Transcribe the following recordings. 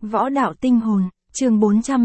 Võ đạo tinh hồn, chương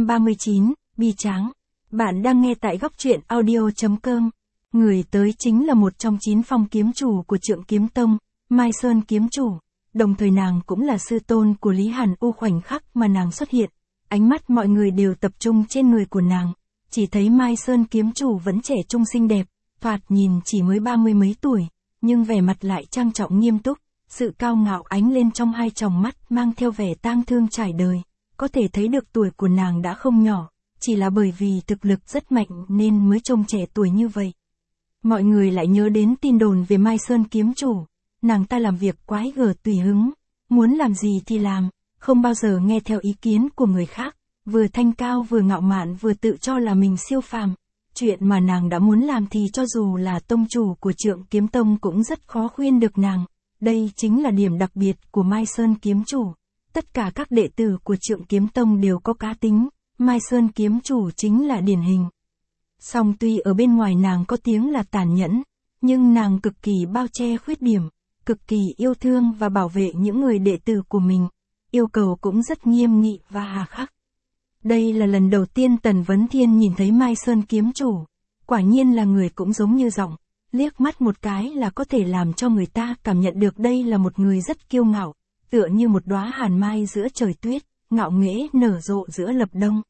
439, bi tráng. Bạn đang nghe tại góc truyện audio.com. Người tới chính là một trong 9 phong kiếm chủ của Trượng Kiếm Tông, Mai Sơn kiếm chủ. Đồng thời nàng cũng là sư tôn của Lý Hàn U. Khoảnh khắc mà nàng xuất hiện, ánh mắt mọi người đều tập trung trên người của nàng. Chỉ thấy Mai Sơn kiếm chủ vẫn trẻ trung xinh đẹp, thoạt nhìn chỉ mới 30 mấy tuổi, nhưng vẻ mặt lại trang trọng nghiêm túc. Sự cao ngạo ánh lên trong hai tròng mắt mang theo vẻ tang thương trải đời. Có thể thấy được tuổi của nàng đã không nhỏ, chỉ là bởi vì thực lực rất mạnh nên mới trông trẻ tuổi như vậy. Mọi người lại nhớ đến tin đồn về Mai Sơn kiếm chủ. Nàng ta làm việc quái gở tùy hứng, muốn làm gì thì làm, không bao giờ nghe theo ý kiến của người khác, vừa thanh cao vừa ngạo mạn vừa tự cho là mình siêu phàm. Chuyện mà nàng đã muốn làm thì cho dù là tông chủ của Trượng Kiếm Tông cũng rất khó khuyên được nàng. Đây chính là điểm đặc biệt của Mai Sơn kiếm chủ. Tất cả các đệ tử của Trượng Kiếm Tông đều có cá tính, Mai Sơn kiếm chủ chính là điển hình. Song tuy ở bên ngoài nàng có tiếng là tàn nhẫn, nhưng nàng cực kỳ bao che khuyết điểm, cực kỳ yêu thương và bảo vệ những người đệ tử của mình. Yêu cầu cũng rất nghiêm nghị và hà khắc. Đây là lần đầu tiên Tần Vấn Thiên nhìn thấy Mai Sơn kiếm chủ. Quả nhiên là người cũng giống như giọng. Liếc mắt một cái là có thể làm cho người ta cảm nhận được đây là một người rất kiêu ngạo, tựa như một đóa hàn mai giữa trời tuyết, ngạo nghễ nở rộ giữa lập đông.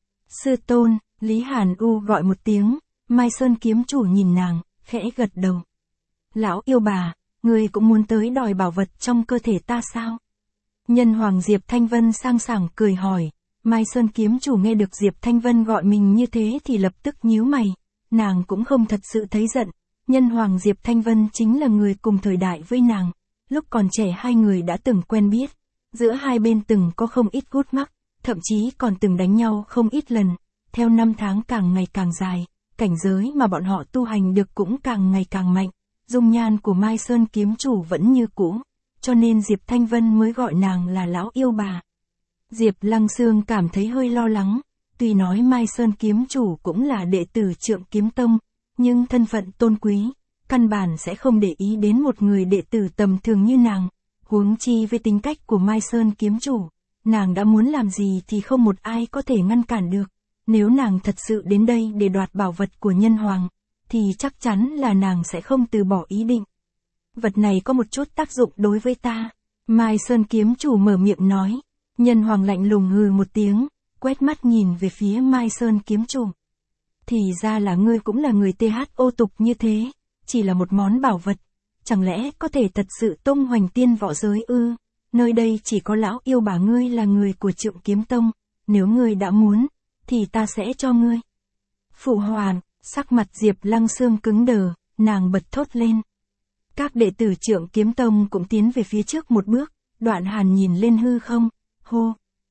Sư tôn, Lý Hàn U gọi một tiếng, Mai Sơn kiếm chủ nhìn nàng, khẽ gật đầu. Lão yêu bà, người cũng muốn tới đòi bảo vật trong cơ thể ta sao? Nhân hoàng Diệp Thanh Vân sang sảng cười hỏi. Mai Sơn kiếm chủ nghe được Diệp Thanh Vân gọi mình như thế thì lập tức nhíu mày, nàng cũng không thật sự thấy giận. Nhân hoàng Diệp Thanh Vân chính là người cùng thời đại với nàng, lúc còn trẻ hai người đã từng quen biết, giữa hai bên từng có không ít gút mắc, thậm chí còn từng đánh nhau không ít lần. Theo năm tháng càng ngày càng dài, cảnh giới mà bọn họ tu hành được cũng càng ngày càng mạnh, dung nhan của Mai Sơn kiếm chủ vẫn như cũ, cho nên Diệp Thanh Vân mới gọi nàng là lão yêu bà. Diệp Lăng Xương cảm thấy hơi lo lắng, tuy nói Mai Sơn kiếm chủ cũng là đệ tử Trượng Kiếm Tông, nhưng thân phận tôn quý, căn bản sẽ không để ý đến một người đệ tử tầm thường như nàng. Huống chi với tính cách của Mai Sơn kiếm chủ, nàng đã muốn làm gì thì không một ai có thể ngăn cản được. Nếu nàng thật sự đến đây để đoạt bảo vật của nhân hoàng, thì chắc chắn là nàng sẽ không từ bỏ ý định. Vật này có một chút tác dụng đối với ta. Mai Sơn kiếm chủ mở miệng nói. Nhân hoàng lạnh lùng hừ một tiếng, quét mắt nhìn về phía Mai Sơn kiếm chủ. Thì ra là ngươi cũng là người THO tục như thế, chỉ là một món bảo vật, chẳng lẽ có thể thật sự tung hoành tiên võ giới ư? Nơi đây chỉ có lão yêu bà ngươi là người của Trượng Kiếm Tông, nếu ngươi đã muốn, thì ta sẽ cho ngươi. Phụ hoàng, sắc mặt Diệp Lăng Xương cứng đờ, nàng bật thốt lên. Các đệ tử Trượng Kiếm Tông cũng tiến về phía trước một bước, Đoạn Hàn nhìn lên hư không, hô.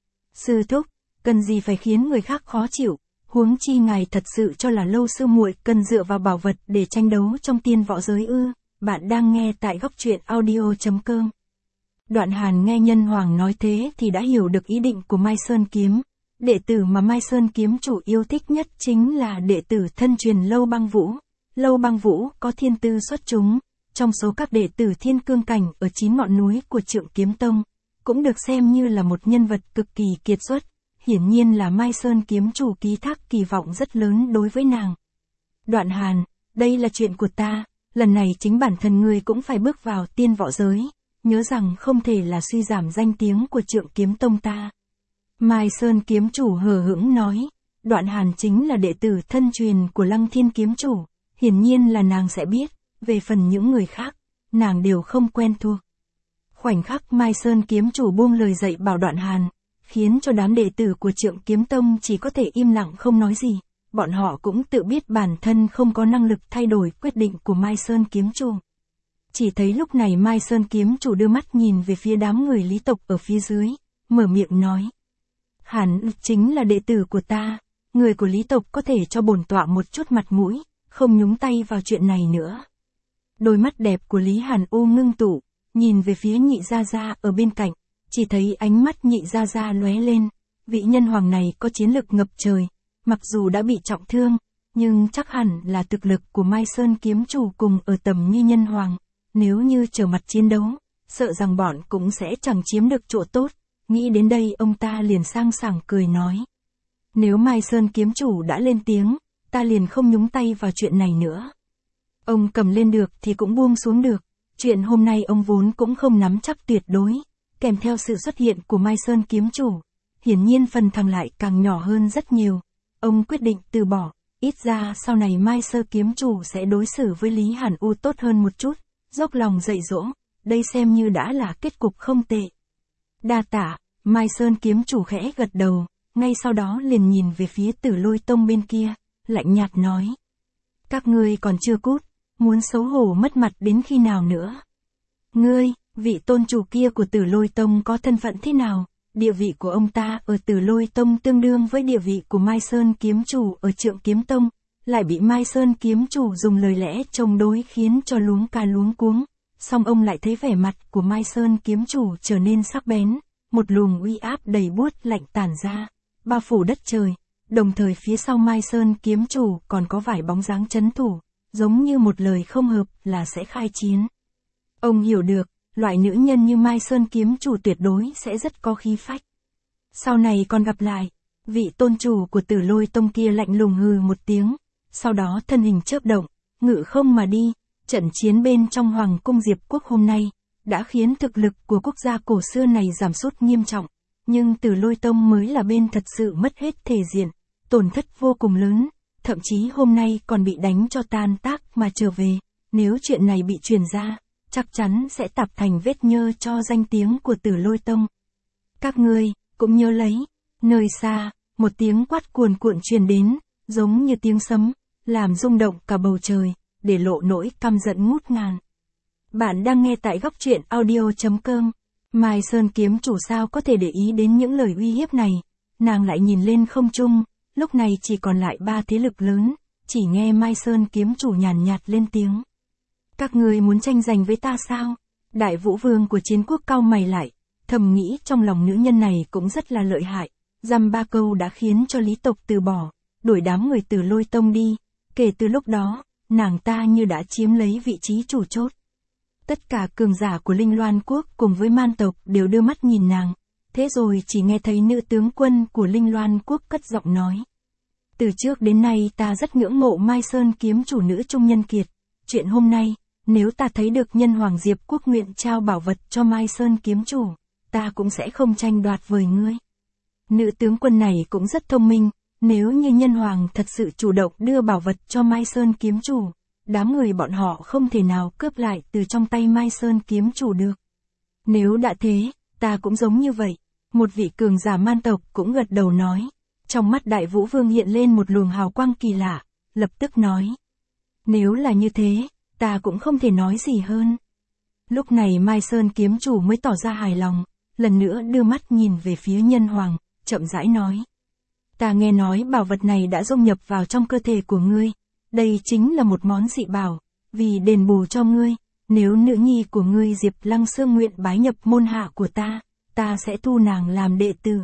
Sư thúc, cần gì phải khiến người khác khó chịu, huống chi ngài thật sự cho là Lâu sư muội cần dựa vào bảo vật để tranh đấu trong tiên võ giới ư? Bạn đang nghe tại góc truyện audio.com. Đoạn Hàn nghe nhân hoàng nói thế thì đã hiểu được ý định của Mai Sơn kiếm. Đệ tử mà Mai Sơn kiếm chủ yêu thích nhất chính là đệ tử thân truyền Lâu Băng Vũ. Lâu Băng Vũ có thiên tư xuất chúng, trong số các đệ tử thiên cương cảnh ở 9 ngọn núi của Trượng Kiếm Tông, cũng được xem như là một nhân vật cực kỳ kiệt xuất. Hiển nhiên là Mai Sơn kiếm chủ ký thác kỳ vọng rất lớn đối với nàng. Đoạn Hàn, đây là chuyện của ta, lần này chính bản thân ngươi cũng phải bước vào tiên võ giới, nhớ rằng không thể là suy giảm danh tiếng của Trượng Kiếm Tông ta. Mai Sơn kiếm chủ hờ hững nói, Đoạn Hàn chính là đệ tử thân truyền của Lăng Thiên kiếm chủ, hiển nhiên là nàng sẽ biết, về phần những người khác, nàng đều không quen thuộc. Khoảnh khắc Mai Sơn kiếm chủ buông lời dạy bảo Đoạn Hàn, khiến cho đám đệ tử của Trượng Kiếm Tông chỉ có thể im lặng không nói gì. Bọn họ cũng tự biết bản thân không có năng lực thay đổi quyết định của Mai Sơn kiếm chủ. Chỉ thấy lúc này Mai Sơn kiếm chủ đưa mắt nhìn về phía đám người Lý tộc ở phía dưới, mở miệng nói. Hàn chính là đệ tử của ta, người của Lý tộc có thể cho bổn tọa một chút mặt mũi, không nhúng tay vào chuyện này nữa. Đôi mắt đẹp của Lý Hàn U ngưng tụ, nhìn về phía Nhị Gia Gia ở bên cạnh, chỉ thấy ánh mắt Nhị Gia Gia lóe lên. Vị nhân hoàng này có chiến lực ngập trời, mặc dù đã bị trọng thương, nhưng chắc hẳn là thực lực của Mai Sơn kiếm chủ cùng ở tầm như nhân hoàng. Nếu như trở mặt chiến đấu, sợ rằng bọn cũng sẽ chẳng chiếm được chỗ tốt. nghĩ đến đây ông ta liền sang sảng cười nói. Nếu Mai Sơn kiếm chủ đã lên tiếng, ta liền không nhúng tay vào chuyện này nữa. Ông cầm lên được thì cũng buông xuống được, chuyện hôm nay ông vốn cũng không nắm chắc tuyệt đối, kèm theo sự xuất hiện của Mai Sơn kiếm chủ, hiển nhiên phần thắng lại càng nhỏ hơn rất nhiều. Ông quyết định từ bỏ, ít ra sau này Mai Sơn kiếm chủ sẽ đối xử với Lý Hàn U tốt hơn một chút, dốc lòng dạy dỗ, đây xem như đã là kết cục không tệ. Đa tạ, Mai Sơn kiếm chủ khẽ gật đầu, ngay sau đó liền nhìn về phía Tử Lôi Tông bên kia, lạnh nhạt nói. Các ngươi còn chưa cút, muốn xấu hổ mất mặt đến khi nào nữa? Ngươi, vị tôn chủ kia của Tử Lôi Tông có thân phận thế nào? Địa vị của ông ta ở Tử Lôi Tông tương đương với địa vị của Mai Sơn kiếm chủ ở Trượng Kiếm Tông, lại bị Mai Sơn kiếm chủ dùng lời lẽ chống đối khiến cho luống ca luống cuống. Song ông lại thấy vẻ mặt của Mai Sơn kiếm chủ trở nên sắc bén, một luồng uy áp đầy buốt lạnh tản ra, bao phủ đất trời, đồng thời phía sau Mai Sơn kiếm chủ còn có vài bóng dáng trấn thủ, giống như một lời không hợp là sẽ khai chiến. Ông hiểu được, loại nữ nhân như Mai Sơn kiếm chủ tuyệt đối sẽ rất có khí phách. Sau này còn gặp lại, vị tôn chủ của Tử Lôi Tông kia lạnh lùng hừ một tiếng, sau đó thân hình chớp động, ngự không mà đi. Trận chiến bên trong Hoàng cung Diệp Quốc hôm nay, đã khiến thực lực của quốc gia cổ xưa này giảm sút nghiêm trọng, nhưng Tử Lôi Tông mới là bên thật sự mất hết thể diện, tổn thất vô cùng lớn, thậm chí hôm nay còn bị đánh cho tan tác mà trở về, nếu chuyện này bị truyền ra, chắc chắn sẽ tạp thành vết nhơ cho danh tiếng của Tử Lôi Tông. Các ngươi, cũng nhớ lấy, nơi xa, một tiếng quát cuồn cuộn truyền đến, giống như tiếng sấm, làm rung động cả bầu trời, để lộ nỗi căm giận ngút ngàn. Bạn đang nghe tại góc truyện audio.com. Mai Sơn kiếm chủ sao có thể để ý đến những lời uy hiếp này, nàng lại nhìn lên không trung, lúc này chỉ còn lại 3 thế lực lớn, chỉ nghe Mai Sơn kiếm chủ nhàn nhạt lên tiếng. Các ngươi muốn tranh giành với ta sao? Đại Vũ Vương của Chiến Quốc cau mày lại, thầm nghĩ trong lòng nữ nhân này cũng rất là lợi hại, dăm 3 câu đã khiến cho Lý tộc từ bỏ, đuổi đám người Tử Lôi Tông đi, kể từ lúc đó, nàng ta như đã chiếm lấy vị trí chủ chốt. Tất cả cường giả của Linh Loan Quốc cùng với man tộc đều đưa mắt nhìn nàng, thế rồi chỉ nghe thấy nữ tướng quân của Linh Loan Quốc cất giọng nói. Từ trước đến nay ta rất ngưỡng mộ Mai Sơn kiếm chủ nữ trung nhân kiệt, chuyện hôm nay, nếu ta thấy được nhân hoàng Diệp Quốc nguyện trao bảo vật cho Mai Sơn kiếm chủ, ta cũng sẽ không tranh đoạt với ngươi. Nữ tướng quân này cũng rất thông minh, nếu như nhân hoàng thật sự chủ động đưa bảo vật cho Mai Sơn kiếm chủ, đám người bọn họ không thể nào cướp lại từ trong tay Mai Sơn kiếm chủ được. Nếu đã thế, ta cũng giống như vậy. Một vị cường giả man tộc cũng gật đầu nói. Trong mắt Đại Vũ Vương hiện lên một luồng hào quang kỳ lạ, lập tức nói. Nếu là như thế, ta cũng không thể nói gì hơn. Lúc này Mai Sơn kiếm chủ mới tỏ ra hài lòng, lần nữa đưa mắt nhìn về phía nhân hoàng, chậm rãi nói. Ta nghe nói bảo vật này đã dung nhập vào trong cơ thể của ngươi, đây chính là một món dị bảo, vì đền bù cho ngươi, nếu nữ nhi của ngươi Diệp Lăng Sương nguyện bái nhập môn hạ của ta, ta sẽ thu nàng làm đệ tử.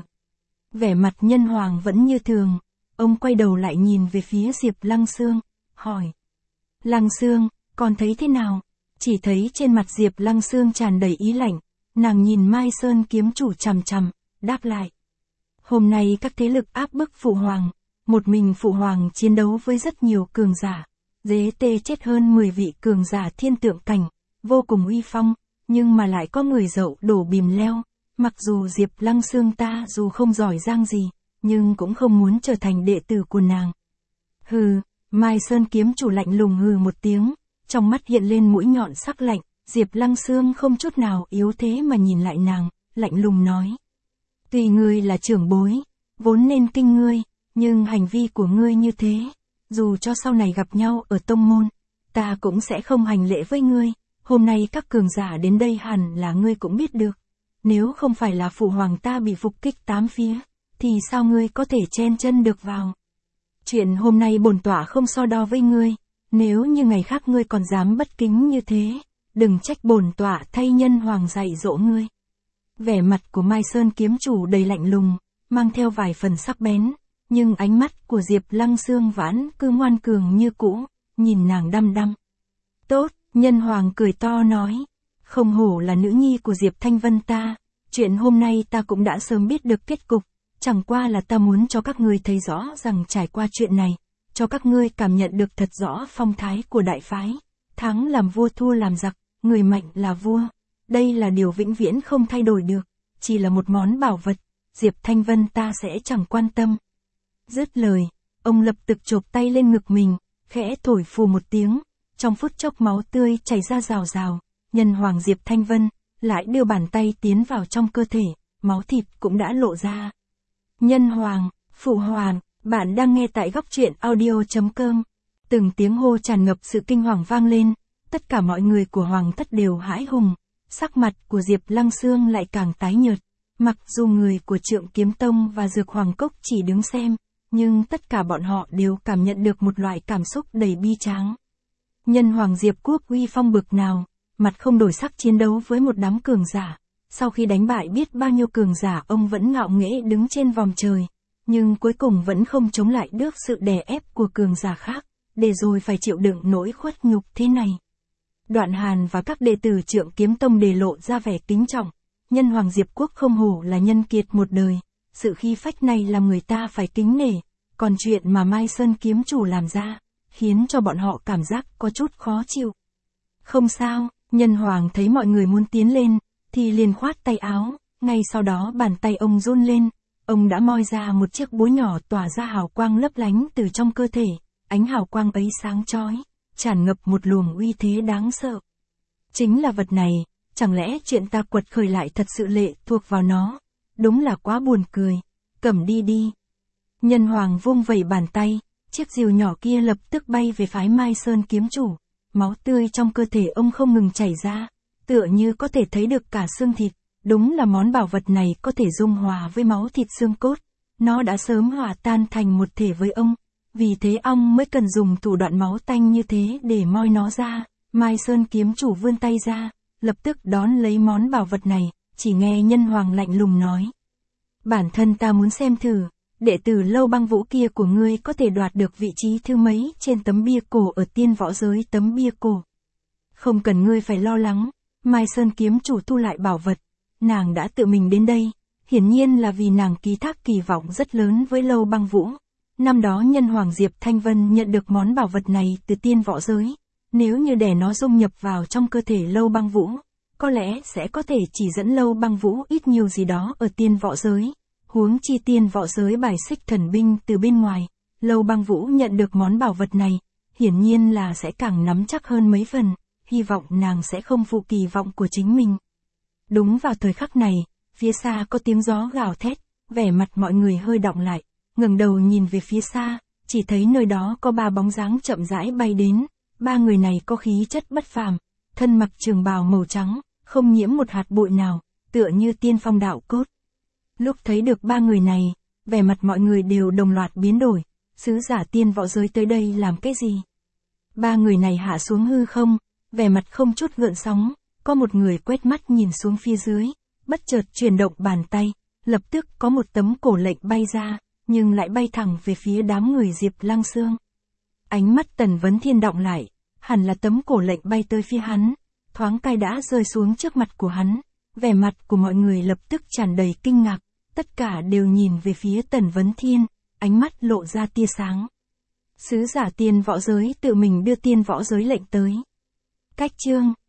Vẻ mặt nhân hoàng vẫn như thường, ông quay đầu lại nhìn về phía Diệp Lăng Sương, hỏi. Lăng Sương, con thấy thế nào? Chỉ thấy trên mặt Diệp Lăng Sương tràn đầy ý lạnh, nàng nhìn Mai Sơn kiếm chủ chằm chằm, đáp lại. Hôm nay các thế lực áp bức phụ hoàng, một mình phụ hoàng chiến đấu với rất nhiều cường giả, dế tê chết hơn 10 vị cường giả thiên tượng cảnh, vô cùng uy phong, nhưng mà lại có người dậu đổ bìm leo, mặc dù Diệp Lăng Sương ta dù không giỏi giang gì, nhưng cũng không muốn trở thành đệ tử của nàng. Hừ, Mai Sơn kiếm chủ lạnh lùng hừ một tiếng, trong mắt hiện lên mũi nhọn sắc lạnh, Diệp Lăng Sương không chút nào yếu thế mà nhìn lại nàng, lạnh lùng nói. Tuy ngươi là trưởng bối, vốn nên kinh ngươi, nhưng hành vi của ngươi như thế, dù cho sau này gặp nhau ở tông môn, ta cũng sẽ không hành lễ với ngươi, hôm nay các cường giả đến đây hẳn là ngươi cũng biết được. Nếu không phải là phụ hoàng ta bị phục kích 8 phía, thì sao ngươi có thể chen chân được vào? Chuyện hôm nay bổn tọa không so đo với ngươi, nếu như ngày khác ngươi còn dám bất kính như thế, đừng trách bổn tọa thay nhân hoàng dạy dỗ ngươi. Vẻ mặt của Mai Sơn kiếm chủ đầy lạnh lùng, mang theo vài phần sắc bén, nhưng ánh mắt của Diệp Lăng Sương vẫn cứ ngoan cường như cũ, nhìn nàng đăm đăm. Tốt, nhân hoàng cười to nói, không hổ là nữ nhi của Diệp Thanh Vân ta, chuyện hôm nay ta cũng đã sớm biết được kết cục, chẳng qua là ta muốn cho các ngươi thấy rõ rằng trải qua chuyện này, cho các ngươi cảm nhận được thật rõ phong thái của đại phái. Thắng làm vua thua làm giặc, người mạnh là vua. Đây là điều vĩnh viễn không thay đổi được, chỉ là một món bảo vật, Diệp Thanh Vân ta sẽ chẳng quan tâm. Dứt lời, ông lập tức chộp tay lên ngực mình, khẽ thổi phù một tiếng, trong phút chốc máu tươi chảy ra rào rào, nhân hoàng Diệp Thanh Vân lại đưa bàn tay tiến vào trong cơ thể, máu thịt cũng đã lộ ra. Nhân hoàng, phụ hoàng, bạn đang nghe tại góc truyện audio.com. Từng tiếng hô tràn ngập sự kinh hoàng vang lên, tất cả mọi người của hoàng thất đều hãi hùng, sắc mặt của Diệp Lăng Xương lại càng tái nhợt. Mặc dù người của Trượng Kiếm Tông và Dược Hoàng Cốc chỉ đứng xem, nhưng tất cả bọn họ đều cảm nhận được một loại cảm xúc đầy bi tráng. Nhân hoàng Diệp Quốc uy phong bực nào, mặt không đổi sắc chiến đấu với một đám cường giả. Sau khi đánh bại biết bao nhiêu cường giả, ông vẫn ngạo nghễ đứng trên vòm trời, nhưng cuối cùng vẫn không chống lại được sự đè ép của cường giả khác, để rồi phải chịu đựng nỗi khuất nhục thế này. Đoạn Hàn và các đệ tử Trượng Kiếm Tông đề lộ ra vẻ kính trọng. Nhân hoàng Diệp Quốc không hổ là nhân kiệt một đời, sự khí phách này làm người ta phải kính nể, còn chuyện mà Mai Sơn kiếm chủ làm ra, khiến cho bọn họ cảm giác có chút khó chịu. Không sao, nhân hoàng thấy mọi người muốn tiến lên, thì liền khoát tay áo, ngay sau đó bàn tay ông run lên, ông đã moi ra một chiếc búa nhỏ tỏa ra hào quang lấp lánh từ trong cơ thể, ánh hào quang ấy sáng chói, tràn ngập một luồng uy thế đáng sợ. Chính là vật này. Chẳng lẽ chuyện ta quật khởi lại thật sự lệ thuộc vào nó? Đúng là quá buồn cười. Cầm đi đi. Nhân hoàng vung vẩy bàn tay, chiếc rìu nhỏ kia lập tức bay về phái Mai Sơn kiếm chủ. Máu tươi trong cơ thể ông không ngừng chảy ra, tựa như có thể thấy được cả xương thịt. Đúng là món bảo vật này có thể dung hòa với máu thịt xương cốt. Nó đã sớm hòa tan thành một thể với ông. Vì thế ông mới cần dùng thủ đoạn máu tanh như thế để moi nó ra. Mai Sơn kiếm chủ vươn tay ra, lập tức đón lấy món bảo vật này, chỉ nghe nhân hoàng lạnh lùng nói. Bản thân ta muốn xem thử, đệ tử Lâu Băng Vũ kia của ngươi có thể đoạt được vị trí thứ mấy trên tấm bia cổ ở tiên võ giới tấm bia cổ. Không cần ngươi phải lo lắng, Mai Sơn kiếm chủ thu lại bảo vật, nàng đã tự mình đến đây, hiển nhiên là vì nàng ký thác kỳ vọng rất lớn với Lâu Băng Vũ. Năm đó nhân hoàng Diệp Thanh Vân nhận được món bảo vật này từ tiên võ giới. Nếu như để nó dung nhập vào trong cơ thể Lâu Băng Vũ, có lẽ sẽ có thể chỉ dẫn Lâu Băng Vũ ít nhiều gì đó ở tiên võ giới. Huống chi tiên võ giới bài xích thần binh từ bên ngoài, Lâu Băng Vũ nhận được món bảo vật này, hiển nhiên là sẽ càng nắm chắc hơn mấy phần, hy vọng nàng sẽ không phụ kỳ vọng của chính mình. Đúng vào thời khắc này, phía xa có tiếng gió gào thét, vẻ mặt mọi người hơi đọng lại, ngẩng đầu nhìn về phía xa, chỉ thấy nơi đó có ba bóng dáng chậm rãi bay đến. Ba người này có khí chất bất phàm, thân mặc trường bào màu trắng, không nhiễm một hạt bụi nào, tựa như tiên phong đạo cốt. Lúc thấy được ba người này, vẻ mặt mọi người đều đồng loạt biến đổi, sứ giả tiên võ giới tới đây làm cái gì? Ba người này hạ xuống hư không, vẻ mặt không chút gợn sóng, có một người quét mắt nhìn xuống phía dưới, bất chợt chuyển động bàn tay, lập tức có một tấm cổ lệnh bay ra, nhưng lại bay thẳng về phía đám người Diệp Lăng Xương. Ánh mắt Tần Vấn Thiên động lại, hẳn là tấm cổ lệnh bay tới phía hắn, thoáng cái đã rơi xuống trước mặt của hắn, vẻ mặt của mọi người lập tức tràn đầy kinh ngạc, tất cả đều nhìn về phía Tần Vấn Thiên, ánh mắt lộ ra tia sáng. Sứ giả tiên võ giới tự mình đưa tiên võ giới lệnh tới. Cách chương